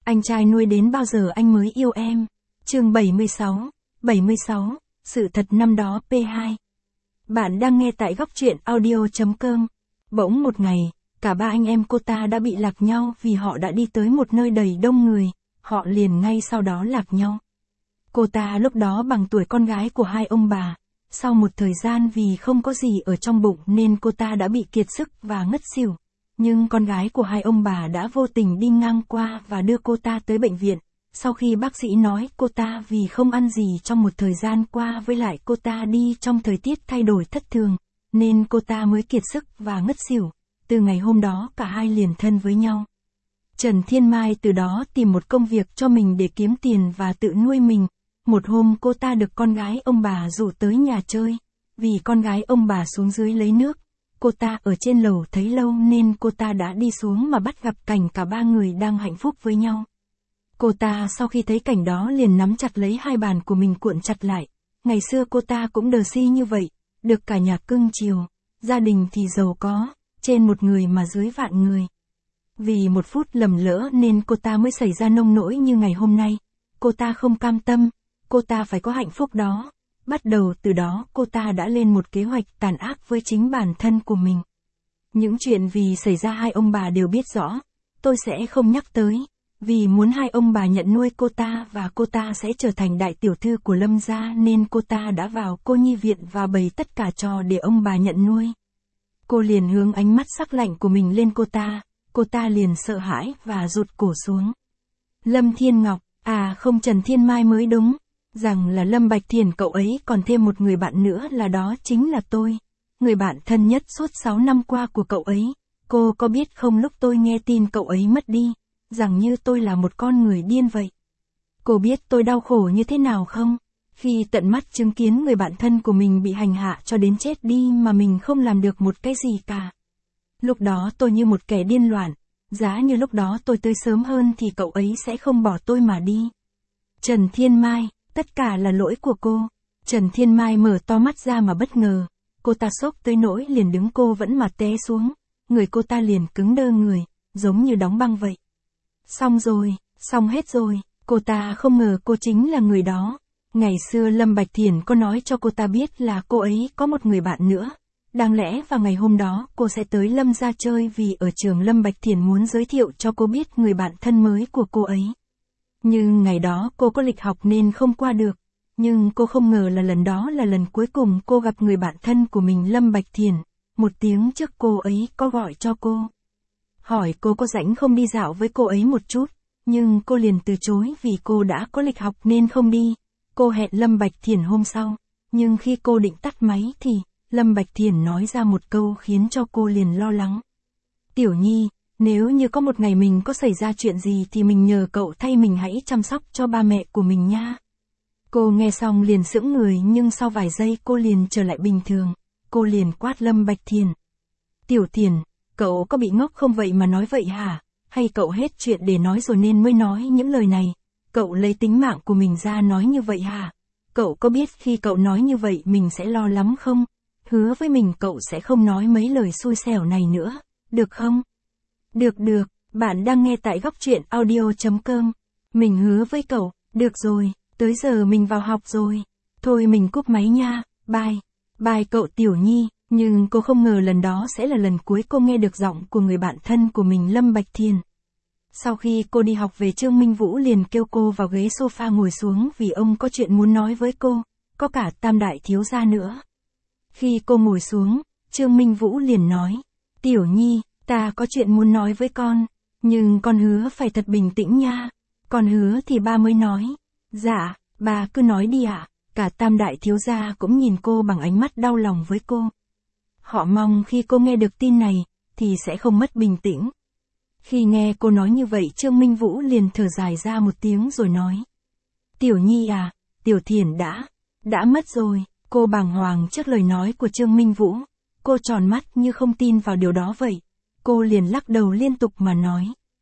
Anh trai nuôi đến bao giờ anh mới yêu em? Chương 76, sự thật năm đó P2. Bạn đang nghe tại góc truyện audio.com. Bỗng một ngày, cả ba anh em cô ta đã bị lạc nhau vì họ đã đi tới một nơi đầy đông người, họ liền ngay sau đó lạc nhau. Cô ta lúc đó bằng tuổi con gái của hai ông bà, sau một thời gian vì không có gì ở trong bụng nên cô ta đã bị kiệt sức và ngất xỉu. Nhưng con gái của hai ông bà đã vô tình đi ngang qua và đưa cô ta tới bệnh viện. Sau khi bác sĩ nói cô ta vì không ăn gì trong một thời gian qua với lại cô ta đi trong thời tiết thay đổi thất thường, nên cô ta mới kiệt sức và ngất xỉu. Từ ngày hôm đó cả hai liền thân với nhau. Trần Thiên Mai từ đó tìm một công việc cho mình để kiếm tiền và tự nuôi mình. Một hôm cô ta được con gái ông bà rủ tới nhà chơi. Vì con gái ông bà xuống dưới lấy nước, cô ta ở trên lầu thấy lâu nên cô ta đã đi xuống mà bắt gặp cảnh cả ba người đang hạnh phúc với nhau. Cô ta sau khi thấy cảnh đó liền nắm chặt lấy hai bàn của mình cuộn chặt lại. Ngày xưa cô ta cũng đờ si như vậy, được cả nhà cưng chiều, gia đình thì giàu có, trên một người mà dưới vạn người. Vì một phút lầm lỡ nên cô ta mới xảy ra nông nỗi như ngày hôm nay. Cô ta không cam tâm, cô ta phải có hạnh phúc đó. Bắt đầu từ đó cô ta đã lên một kế hoạch tàn ác với chính bản thân của mình. Những chuyện vì xảy ra hai ông bà đều biết rõ, tôi sẽ không nhắc tới. Vì muốn hai ông bà nhận nuôi cô ta và cô ta sẽ trở thành đại tiểu thư của Lâm gia nên cô ta đã vào cô nhi viện và bày tất cả trò để ông bà nhận nuôi. Cô liền hướng ánh mắt sắc lạnh của mình lên cô ta liền sợ hãi và rụt cổ xuống. Lâm Thiên Ngọc, à không Trần Thiên Mai mới đúng, rằng là Lâm Bạch Thiền cậu ấy còn thêm một người bạn nữa là đó chính là tôi. Người bạn thân nhất suốt 6 năm qua của cậu ấy, cô có biết không lúc tôi nghe tin cậu ấy mất đi, rằng như tôi là một con người điên vậy. Cô biết tôi đau khổ như thế nào không? Khi tận mắt chứng kiến người bạn thân của mình bị hành hạ cho đến chết đi mà mình không làm được một cái gì cả. Lúc đó tôi như một kẻ điên loạn, giá như lúc đó tôi tới sớm hơn thì cậu ấy sẽ không bỏ tôi mà đi. Trần Thiên Mai, tất cả là lỗi của cô. Trần Thiên Mai mở to mắt ra mà bất ngờ, cô ta sốc tới nỗi liền đứng cô vẫn mà té xuống, người cô ta liền cứng đơ người, giống như đóng băng vậy. Xong rồi, xong hết rồi, cô ta không ngờ cô chính là người đó. Ngày xưa Lâm Bạch Thiển có nói cho cô ta biết là cô ấy có một người bạn nữa. Đáng lẽ vào ngày hôm đó cô sẽ tới Lâm gia chơi vì ở trường Lâm Bạch Thiển muốn giới thiệu cho cô biết người bạn thân mới của cô ấy. Nhưng ngày đó cô có lịch học nên không qua được. Nhưng cô không ngờ là lần đó là lần cuối cùng cô gặp người bạn thân của mình Lâm Bạch Thiển. Một tiếng trước cô ấy có gọi cho cô. Hỏi cô có rảnh không đi dạo với cô ấy một chút. Nhưng cô liền từ chối vì cô đã có lịch học nên không đi. Cô hẹn Lâm Bạch Thiển hôm sau. Nhưng khi cô định tắt máy thì Lâm Bạch Thiển nói ra một câu khiến cho cô liền lo lắng. Tiểu Nhi, nếu như có một ngày mình có xảy ra chuyện gì thì mình nhờ cậu thay mình hãy chăm sóc cho ba mẹ của mình nha. Cô nghe xong liền sững người nhưng sau vài giây cô liền trở lại bình thường. Cô liền quát Lâm Bạch Thiển. Tiểu Thiển, cậu có bị ngốc không vậy mà nói vậy hả? Hay cậu hết chuyện để nói rồi nên mới nói những lời này? Cậu lấy tính mạng của mình ra nói như vậy hả? Cậu có biết khi cậu nói như vậy mình sẽ lo lắm không? Hứa với mình cậu sẽ không nói mấy lời xui xẻo này nữa, được không? Được, bạn đang nghe tại góc truyện audio.com. Mình hứa với cậu, được rồi, tới giờ mình vào học rồi. Thôi mình cúp máy nha, bye cậu Tiểu Nhi. Nhưng cô không ngờ lần đó sẽ là lần cuối cô nghe được giọng của người bạn thân của mình Lâm Bạch Thiền. Sau khi cô đi học về Trương Minh Vũ liền kêu cô vào ghế sofa ngồi xuống vì ông có chuyện muốn nói với cô, có cả Tam đại thiếu gia nữa. Khi cô ngồi xuống, Trương Minh Vũ liền nói, Tiểu Nhi, ta có chuyện muốn nói với con, nhưng con hứa phải thật bình tĩnh nha. Con hứa thì ba mới nói. Dạ, bà cứ nói đi ạ. Cả Tam đại thiếu gia cũng nhìn cô bằng ánh mắt đau lòng với cô. Họ mong khi cô nghe được tin này, thì sẽ không mất bình tĩnh. Khi nghe cô nói như vậy Trương Minh Vũ liền thở dài ra một tiếng rồi nói. Tiểu Nhi à, Tiểu Thiển đã mất rồi. Cô bàng hoàng trước lời nói của Trương Minh Vũ. Cô tròn mắt như không tin vào điều đó vậy. Cô liền lắc đầu liên tục mà nói.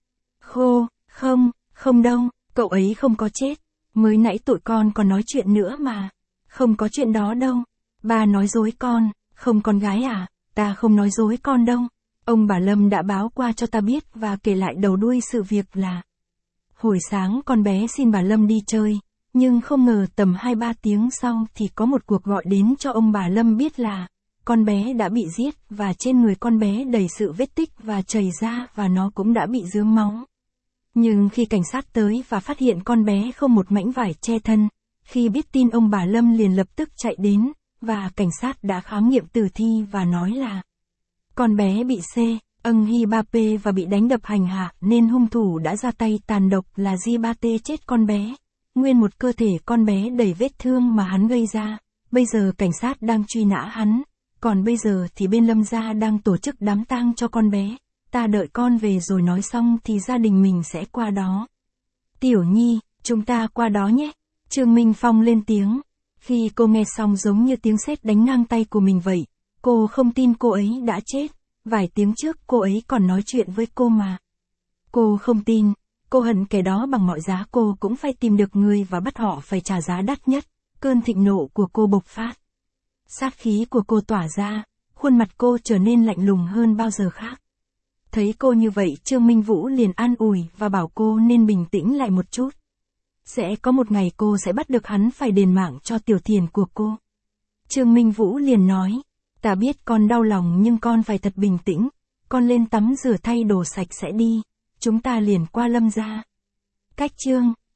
Không đâu, cậu ấy không có chết. Mới nãy tụi con còn nói chuyện nữa mà. Không có chuyện đó đâu. Ba nói dối con, không con gái à, ta không nói dối con đâu. Ông bà Lâm đã báo qua cho ta biết và kể lại đầu đuôi sự việc là. Hồi sáng con bé xin bà Lâm đi chơi, nhưng không ngờ tầm 2-3 tiếng sau thì có một cuộc gọi đến cho ông bà Lâm biết là con bé đã bị giết và trên người con bé đầy sự vết tích và chảy ra và nó cũng đã bị rớm máu. Nhưng khi cảnh sát tới và phát hiện con bé không một mảnh vải che thân, khi biết tin ông bà Lâm liền lập tức chạy đến, và cảnh sát đã khám nghiệm tử thi và nói là con bé bị Hi3P và bị đánh đập hành hạ nên hung thủ đã ra tay tàn độc là Hi3T chết con bé. Nguyên một cơ thể con bé đầy vết thương mà hắn gây ra. Bây giờ cảnh sát đang truy nã hắn. Còn bây giờ thì bên Lâm gia đang tổ chức đám tang cho con bé. Ta đợi con về rồi nói xong thì gia đình mình sẽ qua đó. Tiểu Nhi, chúng ta qua đó nhé. Trương Minh Phong lên tiếng. Khi cô nghe xong giống như tiếng sét đánh ngang tay của mình vậy. Cô không tin cô ấy đã chết. Vài tiếng trước cô ấy còn nói chuyện với cô mà. Cô không tin. Cô hận kẻ đó bằng mọi giá, cô cũng phải tìm được người và bắt họ phải trả giá đắt nhất. Cơn thịnh nộ của cô bộc phát. Sát khí của cô tỏa ra, khuôn mặt cô trở nên lạnh lùng hơn bao giờ khác. Thấy cô như vậy, Trương Minh Vũ liền an ủi và bảo cô nên bình tĩnh lại một chút. Sẽ có một ngày cô sẽ bắt được hắn phải đền mạng cho Tiểu Thiền của cô. Trương Minh Vũ liền nói, ta biết con đau lòng nhưng con phải thật bình tĩnh, con lên tắm rửa thay đồ sạch sẽ đi, chúng ta liền qua Lâm gia. Cách chương